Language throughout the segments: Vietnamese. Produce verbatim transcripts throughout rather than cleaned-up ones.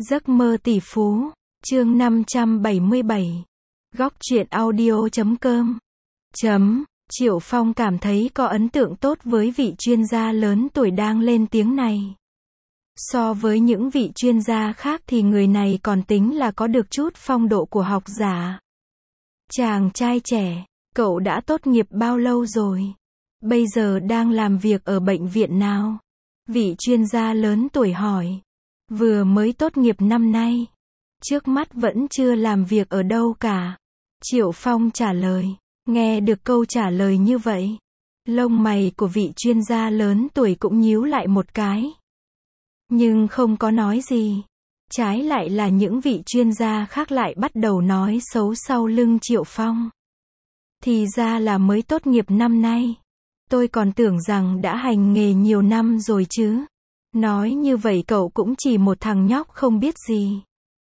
Giấc mơ tỷ phú, chương năm trăm bảy mươi bảy. Góc truyện audio chấm com. Chấm. Triệu Phong cảm thấy có ấn tượng tốt với vị chuyên gia lớn tuổi đang lên tiếng này. So với những vị chuyên gia khác thì người này còn tính là có được chút phong độ của học giả. Chàng trai trẻ, cậu đã tốt nghiệp bao lâu rồi? Bây giờ đang làm việc ở bệnh viện nào? Vị chuyên gia lớn tuổi hỏi. Vừa mới tốt nghiệp năm nay. Trước mắt vẫn chưa làm việc ở đâu cả. Triệu Phong trả lời. Nghe được câu trả lời như vậy, lông mày của vị chuyên gia lớn tuổi cũng nhíu lại một cái. Nhưng không có nói gì. Trái lại là những vị chuyên gia khác lại bắt đầu nói xấu sau lưng Triệu Phong. Thì ra là mới tốt nghiệp năm nay. Tôi còn tưởng rằng đã hành nghề nhiều năm rồi chứ. Nói như vậy cậu cũng chỉ một thằng nhóc không biết gì.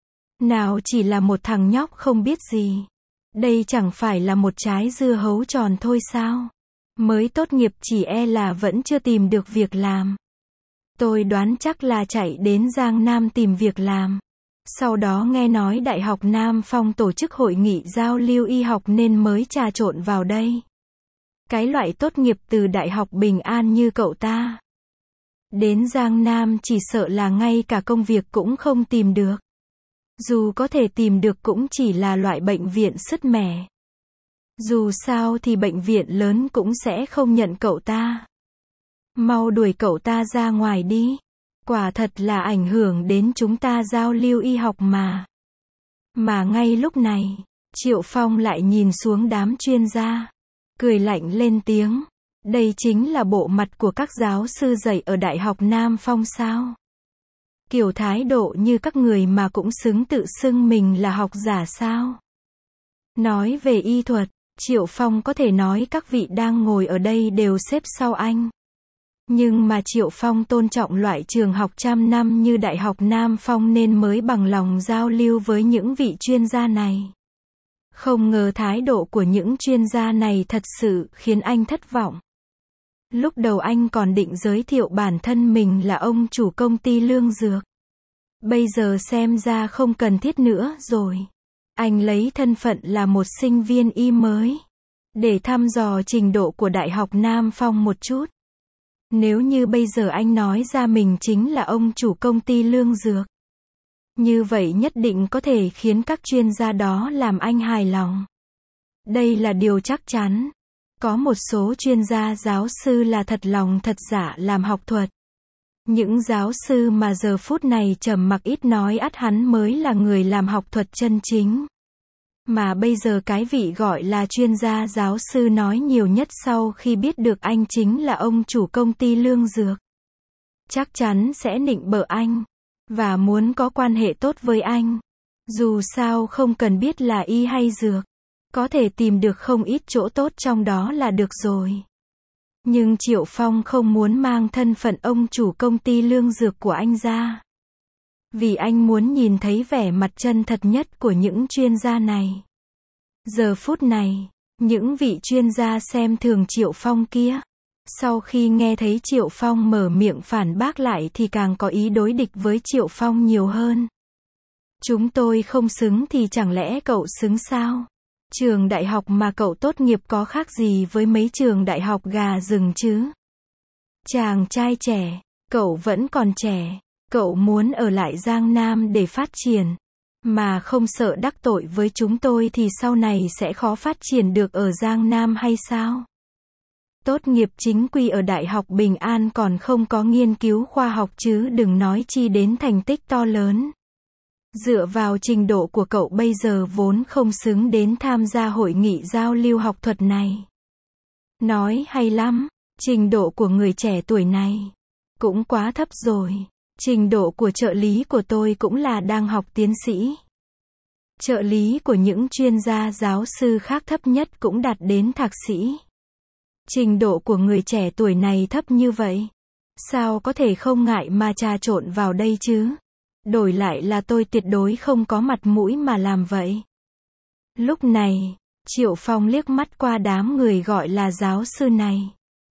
Nào chỉ là một thằng nhóc không biết gì. Đây chẳng phải là một trái dưa hấu tròn thôi sao? Mới tốt nghiệp chỉ e là vẫn chưa tìm được việc làm. Tôi đoán chắc là chạy đến Giang Nam tìm việc làm. Sau đó nghe nói Đại học Nam Phong tổ chức hội nghị giao lưu y học nên mới trà trộn vào đây. Cái loại tốt nghiệp từ Đại học Bình An như cậu ta. Đến Giang Nam chỉ sợ là ngay cả công việc cũng không tìm được. Dù có thể tìm được cũng chỉ là loại bệnh viện sứt mẻ. Dù sao thì bệnh viện lớn cũng sẽ không nhận cậu ta. Mau đuổi cậu ta ra ngoài đi. Quả thật là ảnh hưởng đến chúng ta giao lưu y học mà. Mà ngay lúc này, Triệu Phong lại nhìn xuống đám chuyên gia. Cười lạnh lên tiếng. Đây chính là bộ mặt của các giáo sư dạy ở Đại học Nam Phong sao? Kiểu thái độ như các người mà cũng xứng tự xưng mình là học giả sao? Nói về y thuật, Triệu Phong có thể nói các vị đang ngồi ở đây đều xếp sau anh. Nhưng mà Triệu Phong tôn trọng loại trường học trăm năm như Đại học Nam Phong nên mới bằng lòng giao lưu với những vị chuyên gia này. Không ngờ thái độ của những chuyên gia này thật sự khiến anh thất vọng. Lúc đầu anh còn định giới thiệu bản thân mình là ông chủ công ty lương dược. Bây giờ xem ra không cần thiết nữa rồi. Anh lấy thân phận là một sinh viên y mới. Để thăm dò trình độ của Đại học Nam Phong một chút. Nếu như bây giờ anh nói ra mình chính là ông chủ công ty lương dược. Như vậy nhất định có thể khiến các chuyên gia đó làm anh hài lòng. Đây là điều chắc chắn. Có một số chuyên gia giáo sư là thật lòng thật giả làm học thuật. Những giáo sư mà giờ phút này trầm mặc ít nói ắt hắn mới là người làm học thuật chân chính. Mà bây giờ cái vị gọi là chuyên gia giáo sư nói nhiều nhất sau khi biết được anh chính là ông chủ công ty lương dược. Chắc chắn sẽ nịnh bợ anh. Và muốn có quan hệ tốt với anh. Dù sao không cần biết là y hay dược. Có thể tìm được không ít chỗ tốt trong đó là được rồi. Nhưng Triệu Phong không muốn mang thân phận ông chủ công ty lương dược của anh ra. Vì anh muốn nhìn thấy vẻ mặt chân thật nhất của những chuyên gia này. Giờ phút này, những vị chuyên gia xem thường Triệu Phong kia. Sau khi nghe thấy Triệu Phong mở miệng phản bác lại thì càng có ý đối địch với Triệu Phong nhiều hơn. Chúng tôi không xứng thì chẳng lẽ cậu xứng sao? Trường đại học mà cậu tốt nghiệp có khác gì với mấy trường đại học gà rừng chứ? Chàng trai trẻ, cậu vẫn còn trẻ, cậu muốn ở lại Giang Nam để phát triển, mà không sợ đắc tội với chúng tôi thì sau này sẽ khó phát triển được ở Giang Nam hay sao? Tốt nghiệp chính quy ở Đại học Bình An còn không có nghiên cứu khoa học chứ đừng nói chi đến thành tích to lớn. Dựa vào trình độ của cậu bây giờ vốn không xứng đến tham gia hội nghị giao lưu học thuật này. Nói hay lắm, trình độ của người trẻ tuổi này cũng quá thấp rồi. Trình độ của trợ lý của tôi cũng là đang học tiến sĩ. Trợ lý của những chuyên gia giáo sư khác thấp nhất cũng đạt đến thạc sĩ. Trình độ của người trẻ tuổi này thấp như vậy. Sao có thể không ngại mà trà trộn vào đây chứ? Đổi lại là tôi tuyệt đối không có mặt mũi mà làm vậy. Lúc này, Triệu Phong liếc mắt qua đám người gọi là giáo sư này.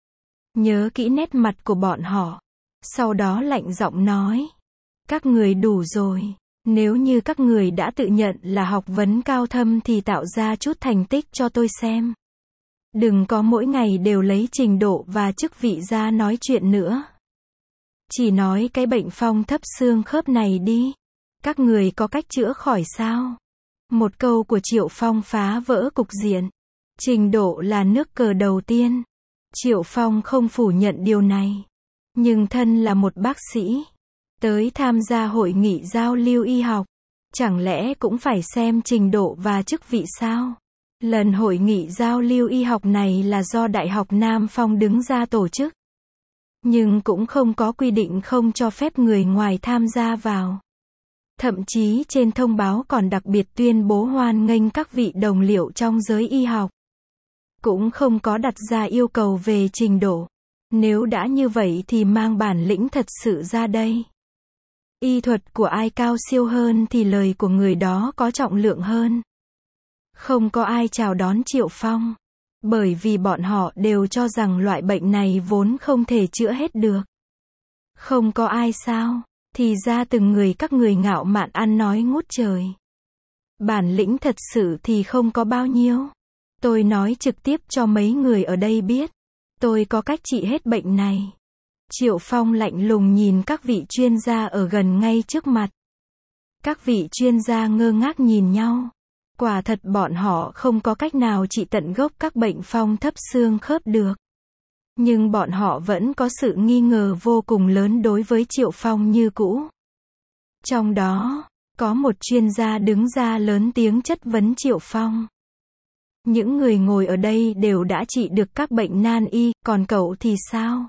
Nhớ kỹ nét mặt của bọn họ. Sau đó lạnh giọng nói. Các người đủ rồi. Nếu như các người đã tự nhận là học vấn cao thâm thì tạo ra chút thành tích cho tôi xem. Đừng có mỗi ngày đều lấy trình độ và chức vị ra nói chuyện nữa. Chỉ nói cái bệnh phong thấp xương khớp này đi. Các người có cách chữa khỏi sao? Một câu của Triệu Phong phá vỡ cục diện. Trình độ là nước cờ đầu tiên. Triệu Phong không phủ nhận điều này. Nhưng thân là một bác sĩ, tới tham gia hội nghị giao lưu y học, chẳng lẽ cũng phải xem trình độ và chức vị sao? Lần hội nghị giao lưu y học này là do Đại học Nam Phong đứng ra tổ chức. Nhưng cũng không có quy định không cho phép người ngoài tham gia vào. Thậm chí trên thông báo còn đặc biệt tuyên bố hoan nghênh các vị đồng liệu trong giới y học. Cũng không có đặt ra yêu cầu về trình độ. Nếu đã như vậy thì mang bản lĩnh thật sự ra đây. Y thuật của ai cao siêu hơn thì lời của người đó có trọng lượng hơn. Không có ai chào đón Triệu Phong. Bởi vì bọn họ đều cho rằng loại bệnh này vốn không thể chữa hết được. Không có ai sao? Thì ra từng người các người ngạo mạn ăn nói ngút trời. Bản lĩnh thật sự thì không có bao nhiêu. Tôi nói trực tiếp cho mấy người ở đây biết. Tôi có cách trị hết bệnh này. Triệu Phong lạnh lùng nhìn các vị chuyên gia ở gần ngay trước mặt. Các vị chuyên gia ngơ ngác nhìn nhau. Quả thật bọn họ không có cách nào trị tận gốc các bệnh phong thấp xương khớp được. Nhưng bọn họ vẫn có sự nghi ngờ vô cùng lớn đối với Triệu Phong như cũ. Trong đó, có một chuyên gia đứng ra lớn tiếng chất vấn Triệu Phong. Những người ngồi ở đây đều đã trị được các bệnh nan y, còn cậu thì sao?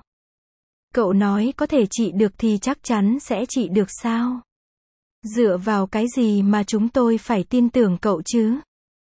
Cậu nói có thể trị được thì chắc chắn sẽ trị được sao? Dựa vào cái gì mà chúng tôi phải tin tưởng cậu chứ?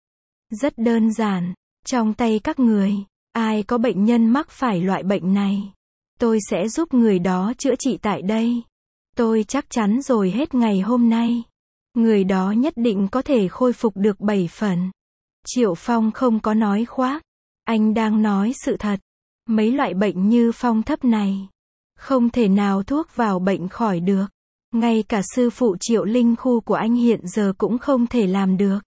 Rất đơn giản, trong tay các người, ai có bệnh nhân mắc phải loại bệnh này, tôi sẽ giúp người đó chữa trị tại đây. Tôi chắc chắn rồi hết ngày hôm nay, người đó nhất định có thể khôi phục được bảy phần. Triệu Phong không có nói khoác, anh đang nói sự thật. Mấy loại bệnh như phong thấp này, không thể nào thuốc vào bệnh khỏi được. Ngay cả sư phụ Triệu Linh Khu của anh hiện giờ cũng không thể làm được.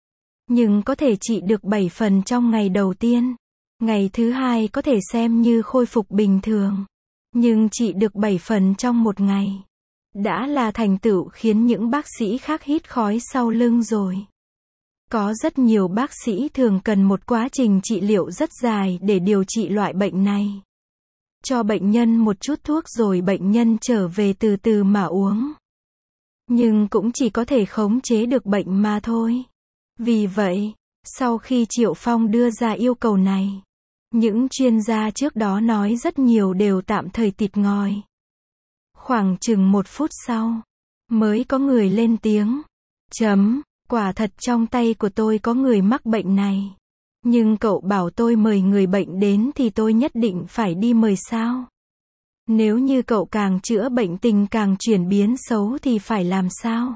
Nhưng có thể trị được bảy phần trong ngày đầu tiên. Ngày thứ hai có thể xem như khôi phục bình thường. Nhưng trị được bảy phần trong một ngày. Đã là thành tựu khiến những bác sĩ khác hít khói sau lưng rồi. Có rất nhiều bác sĩ thường cần một quá trình trị liệu rất dài để điều trị loại bệnh này. Cho bệnh nhân một chút thuốc rồi bệnh nhân trở về từ từ mà uống. Nhưng cũng chỉ có thể khống chế được bệnh mà thôi. Vì vậy, sau khi Triệu Phong đưa ra yêu cầu này, những chuyên gia trước đó nói rất nhiều đều tạm thời tịt ngòi. Khoảng chừng một phút sau, mới có người lên tiếng. Chấm, quả thật trong tay của tôi có người mắc bệnh này. Nhưng cậu bảo tôi mời người bệnh đến thì tôi nhất định phải đi mời sao? Nếu như cậu càng chữa bệnh tình càng chuyển biến xấu thì phải làm sao?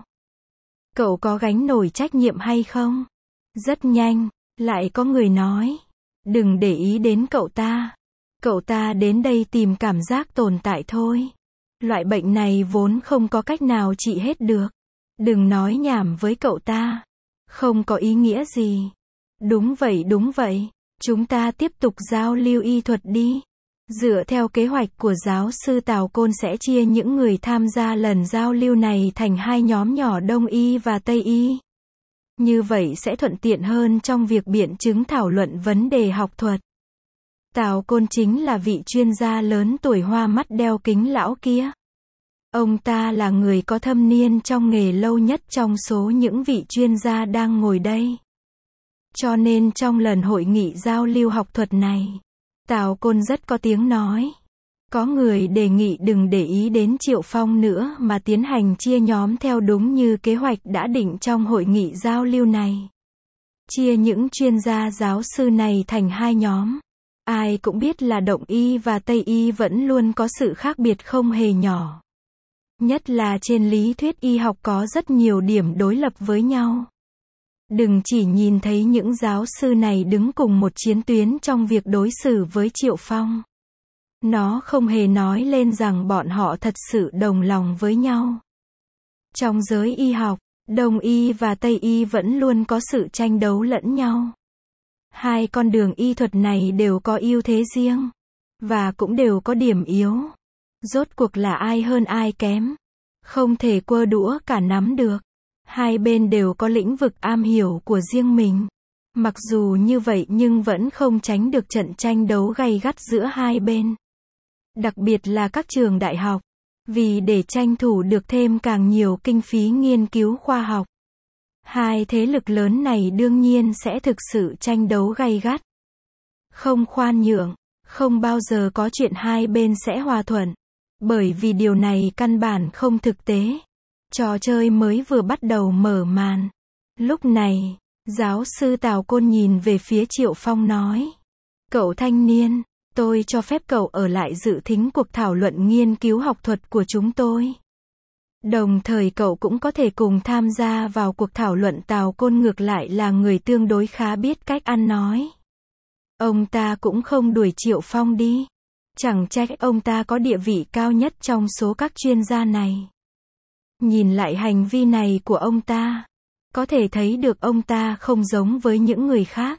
Cậu có gánh nổi trách nhiệm hay không? Rất nhanh, lại có người nói. Đừng để ý đến cậu ta. Cậu ta đến đây tìm cảm giác tồn tại thôi. Loại bệnh này vốn không có cách nào trị hết được. Đừng nói nhảm với cậu ta. Không có ý nghĩa gì. Đúng vậy đúng vậy. Chúng ta tiếp tục giao lưu y thuật đi. Dựa theo kế hoạch của giáo sư Tào Côn sẽ chia những người tham gia lần giao lưu này thành hai nhóm nhỏ Đông y và Tây y. Như vậy sẽ thuận tiện hơn trong việc biện chứng thảo luận vấn đề học thuật. Tào Côn chính là vị chuyên gia lớn tuổi hoa mắt đeo kính lão kia. Ông ta là người có thâm niên trong nghề lâu nhất trong số những vị chuyên gia đang ngồi đây. Cho nên trong lần hội nghị giao lưu học thuật này, Tào Côn rất có tiếng nói. Có người đề nghị đừng để ý đến Triệu Phong nữa mà tiến hành chia nhóm theo đúng như kế hoạch đã định trong hội nghị giao lưu này. Chia những chuyên gia giáo sư này thành hai nhóm. Ai cũng biết là Đông y và Tây y vẫn luôn có sự khác biệt không hề nhỏ. Nhất là trên lý thuyết y học có rất nhiều điểm đối lập với nhau. Đừng chỉ nhìn thấy những giáo sư này đứng cùng một chiến tuyến trong việc đối xử với Triệu Phong. Nó không hề nói lên rằng bọn họ thật sự đồng lòng với nhau. Trong giới y học, Đông y và Tây y vẫn luôn có sự tranh đấu lẫn nhau. Hai con đường y thuật này đều có ưu thế riêng, và cũng đều có điểm yếu. Rốt cuộc là ai hơn ai kém? Không thể quơ đũa cả nắm được. Hai bên đều có lĩnh vực am hiểu của riêng mình. Mặc dù như vậy nhưng vẫn không tránh được trận tranh đấu gay gắt giữa hai bên. Đặc biệt là các trường đại học. Vì để tranh thủ được thêm càng nhiều kinh phí nghiên cứu khoa học, hai thế lực lớn này đương nhiên sẽ thực sự tranh đấu gay gắt. Không khoan nhượng, không bao giờ có chuyện hai bên sẽ hòa thuận. Bởi vì điều này căn bản không thực tế. Trò chơi mới vừa bắt đầu mở màn. Lúc này, giáo sư Tào Côn nhìn về phía Triệu Phong nói. Cậu thanh niên, tôi cho phép cậu ở lại dự thính cuộc thảo luận nghiên cứu học thuật của chúng tôi. Đồng thời cậu cũng có thể cùng tham gia vào cuộc thảo luận. Tào Côn ngược lại là người tương đối khá biết cách ăn nói. Ông ta cũng không đuổi Triệu Phong đi. Chẳng trách ông ta có địa vị cao nhất trong số các chuyên gia này. Nhìn lại hành vi này của ông ta, có thể thấy được ông ta không giống với những người khác.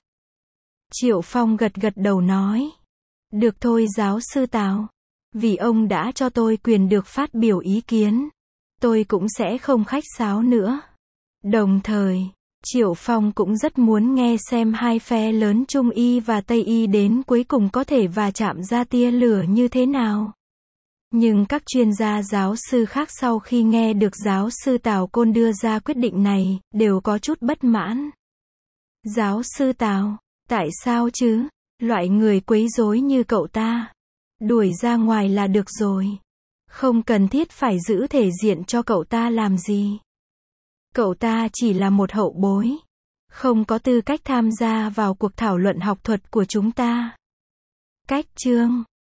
Triệu Phong gật gật đầu nói. Được thôi giáo sư Tào. Vì ông đã cho tôi quyền được phát biểu ý kiến, tôi cũng sẽ không khách sáo nữa. Đồng thời, Triệu Phong cũng rất muốn nghe xem hai phe lớn Trung y và Tây y đến cuối cùng có thể va chạm ra tia lửa như thế nào. Nhưng các chuyên gia giáo sư khác sau khi nghe được giáo sư Tào Côn đưa ra quyết định này, đều có chút bất mãn. Giáo sư Tào, tại sao chứ? Loại người quấy rối như cậu ta, đuổi ra ngoài là được rồi. Không cần thiết phải giữ thể diện cho cậu ta làm gì. Cậu ta chỉ là một hậu bối, không có tư cách tham gia vào cuộc thảo luận học thuật của chúng ta. Cách chương